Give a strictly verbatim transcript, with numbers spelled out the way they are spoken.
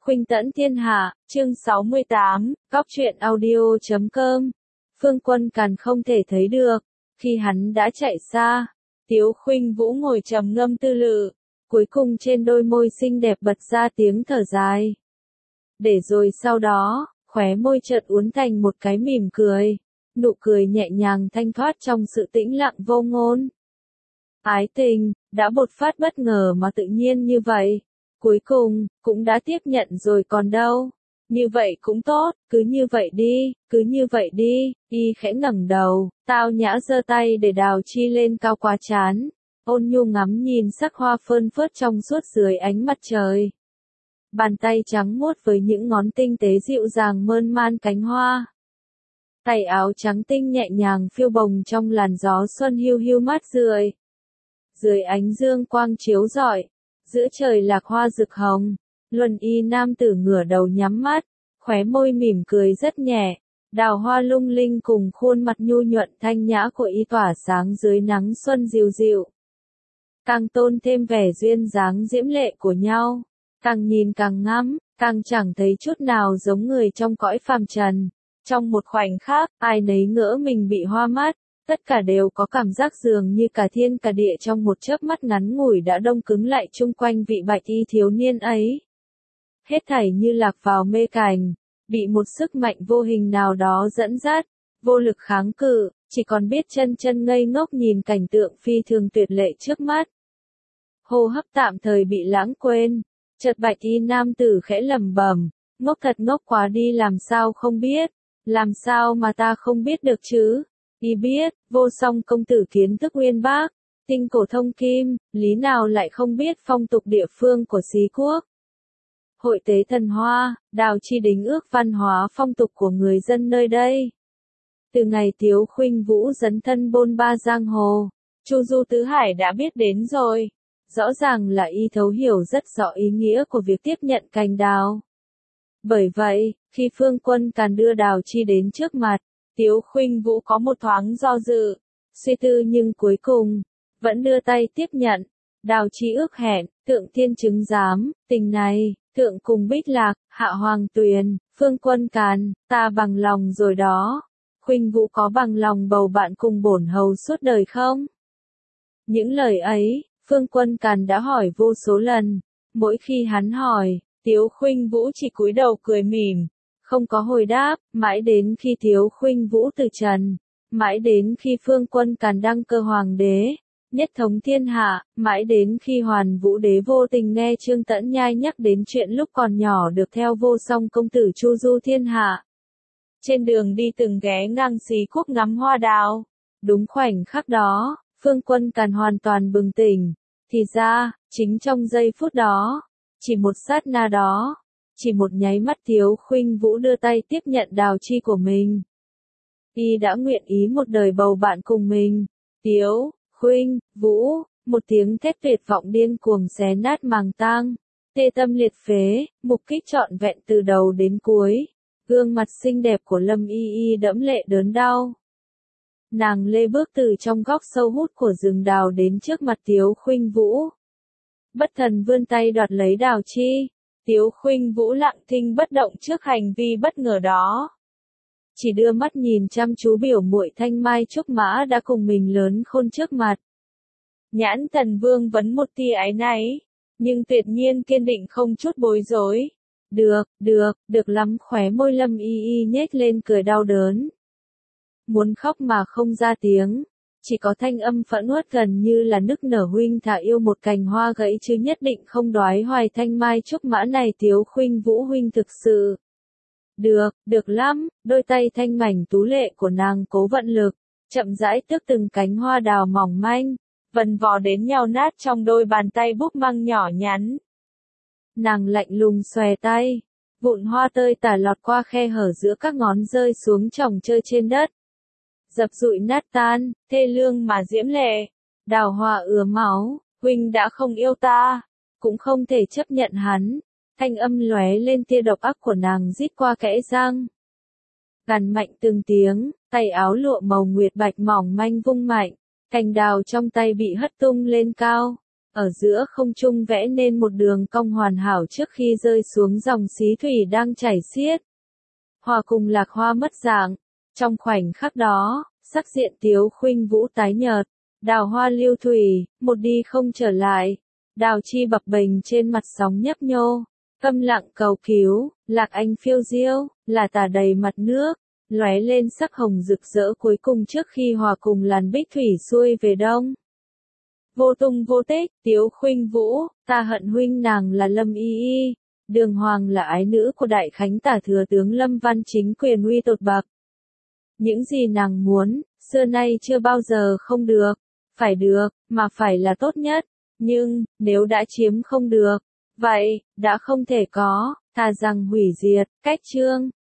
Khuynh tẫn thiên hạ, chương sáu mươi tám, góc truyện audio chấm com. Phương Quân Càn không thể thấy được. Khi hắn đã chạy xa, Tiếu Khuynh Vũ ngồi trầm ngâm tư lự, cuối cùng trên đôi môi xinh đẹp bật ra tiếng thở dài. Để rồi sau đó, khóe môi chợt uốn thành một cái mỉm cười, nụ cười nhẹ nhàng thanh thoát trong sự tĩnh lặng vô ngôn. Ái tình, đã bột phát bất ngờ mà tự nhiên như vậy. Cuối cùng, cũng đã tiếp nhận rồi còn đâu. Như vậy cũng tốt, cứ như vậy đi, cứ như vậy đi, y khẽ ngẩng đầu, tao nhã giơ tay để Đào Chi lên cao quá trán, ôn nhu ngắm nhìn sắc hoa phơn phớt trong suốt dưới ánh mặt trời. Bàn tay trắng muốt với những ngón tinh tế dịu dàng mơn man cánh hoa. Tay áo trắng tinh nhẹ nhàng phiêu bồng trong làn gió xuân hiu hiu mát rượi. Dưới ánh dương quang chiếu rọi, giữa trời lạc hoa rực hồng, luân y nam tử ngửa đầu nhắm mắt, khóe môi mỉm cười rất nhẹ, đào hoa lung linh cùng khuôn mặt nhu nhuận thanh nhã của y tỏa sáng dưới nắng xuân dịu dịu. Càng tôn thêm vẻ duyên dáng diễm lệ của nhau, càng nhìn càng ngắm, càng chẳng thấy chút nào giống người trong cõi phàm trần. Trong một khoảnh khắc, ai nấy ngỡ mình bị hoa mắt. Tất cả đều có cảm giác dường như cả thiên cả địa trong một chớp mắt ngắn ngủi đã đông cứng lại chung quanh vị bạch y thiếu niên ấy. Hết thảy như lạc vào mê cảnh, bị một sức mạnh vô hình nào đó dẫn dắt, vô lực kháng cự, chỉ còn biết chân chân ngây ngốc nhìn cảnh tượng phi thường tuyệt lệ trước mắt. Hô hấp tạm thời bị lãng quên, chợt bạch y nam tử khẽ lẩm bẩm, ngốc thật ngốc quá đi, làm sao không biết, làm sao mà ta không biết được chứ. Y biết, vô song công tử kiến thức uyên bác, tinh cổ thông kim, lý nào lại không biết phong tục địa phương của xí quốc. Hội tế thần hoa, Đào Chi đính ước văn hóa phong tục của người dân nơi đây. Từ ngày Tiếu Khuynh Vũ dấn thân bôn ba giang hồ, Chu Du Tứ Hải đã biết đến rồi. Rõ ràng là y thấu hiểu rất rõ ý nghĩa của việc tiếp nhận cành đào. Bởi vậy, khi Phương Quân Càn đưa Đào Chi đến trước mặt, Tiếu Khuynh Vũ có một thoáng do dự, suy tư nhưng cuối cùng, vẫn đưa tay tiếp nhận. Đào Chi ước hẹn, Thượng Thiên chứng giám, tình này, Thượng cùng Bích Lạc, Hạ Hoàng Tuyền, Phương Quân Càn, ta bằng lòng rồi đó. Khuynh Vũ có bằng lòng bầu bạn cùng bổn hầu suốt đời không? Những lời ấy, Phương Quân Càn đã hỏi vô số lần. Mỗi khi hắn hỏi, Tiếu Khuynh Vũ chỉ cúi đầu cười mỉm, không có hồi đáp, mãi đến khi Tiếu Khuynh Vũ từ trần, mãi đến khi Phương Quân Càn đăng cơ hoàng đế, nhất thống thiên hạ, mãi đến khi Hoàn Vũ đế vô tình nghe Trương Tẫn Nhai nhắc đến chuyện lúc còn nhỏ được theo vô song công tử chu du thiên hạ. Trên đường đi từng ghé ngang xí quốc ngắm hoa đào. Đúng khoảnh khắc đó, Phương Quân Càn hoàn toàn bừng tỉnh. Thì ra, chính trong giây phút đó, chỉ một sát na đó, chỉ một nháy mắt Tiếu Khuynh Vũ đưa tay tiếp nhận Đào Chi của mình. Y đã nguyện ý một đời bầu bạn cùng mình. Tiếu Khuynh Vũ, một tiếng thét tuyệt vọng điên cuồng xé nát màng tang, tê tâm liệt phế, mục kích trọn vẹn từ đầu đến cuối. Gương mặt xinh đẹp của Lâm Y Y đẫm lệ đớn đau. Nàng lê bước từ trong góc sâu hút của rừng đào đến trước mặt Tiếu Khuynh Vũ. Bất thần vươn tay đoạt lấy Đào Chi. Tiếu Khuynh Vũ lặng thinh bất động trước hành vi bất ngờ đó. Chỉ đưa mắt nhìn chăm chú biểu muội thanh mai trúc mã đã cùng mình lớn khôn trước mặt. Nhãn Thần Vương vấn một tia áy náy, nhưng tuyệt nhiên kiên định không chút bối rối. Được, được, được lắm, khóe môi Lâm Y Y nhếch lên cười đau đớn. Muốn khóc mà không ra tiếng, chỉ có thanh âm phẫn uất gần như là nức nở, huynh thà yêu một cành hoa gãy chứ nhất định không đoái hoài thanh mai trúc mã này. Tiếu Khuynh Vũ huynh thực sự. Được, được lắm, đôi tay thanh mảnh tú lệ của nàng cố vận lực, chậm rãi tước từng cánh hoa đào mỏng manh, vần vò đến nhào nát trong đôi bàn tay búp măng nhỏ nhắn. Nàng lạnh lùng xòe tay, vụn hoa tơi tả lọt qua khe hở giữa các ngón rơi xuống chồng chơi trên đất. Dập dụi nát tan, thê lương mà diễm lệ. Đào hoa ứa máu, huynh đã không yêu ta, cũng không thể chấp nhận hắn. Thanh âm lóe lên tia độc ác của nàng rít qua kẽ răng. Gằn mạnh từng tiếng, tay áo lụa màu nguyệt bạch mỏng manh vung mạnh, cành đào trong tay bị hất tung lên cao. ở giữa không trung vẽ nên một đường cong hoàn hảo trước khi rơi xuống dòng xí thủy đang chảy xiết. Hòa cùng Lạc Hoa mất dạng, trong khoảnh khắc đó, sắc diện Tiếu Khuynh Vũ tái nhợt, đào hoa lưu thủy, một đi không trở lại, đào chi bập bềnh trên mặt sóng nhấp nhô, câm lặng cầu cứu, Lạc Anh phiêu diêu, là tả đầy mặt nước, lóe lên sắc hồng rực rỡ cuối cùng trước khi hòa cùng làn bích thủy xuôi về đông. Vô tung vô tích, Tiếu Khuynh Vũ, ta hận huynh nàng là Lâm Y Y, Đường Hoàng là ái nữ của đại khánh tả thừa tướng Lâm Văn chính quyền uy tột bậc. Những gì nàng muốn, xưa nay chưa bao giờ không được, phải được, mà phải là tốt nhất, nhưng, nếu đã chiếm không được, vậy, đã không thể có, thà rằng hủy diệt, cách chương.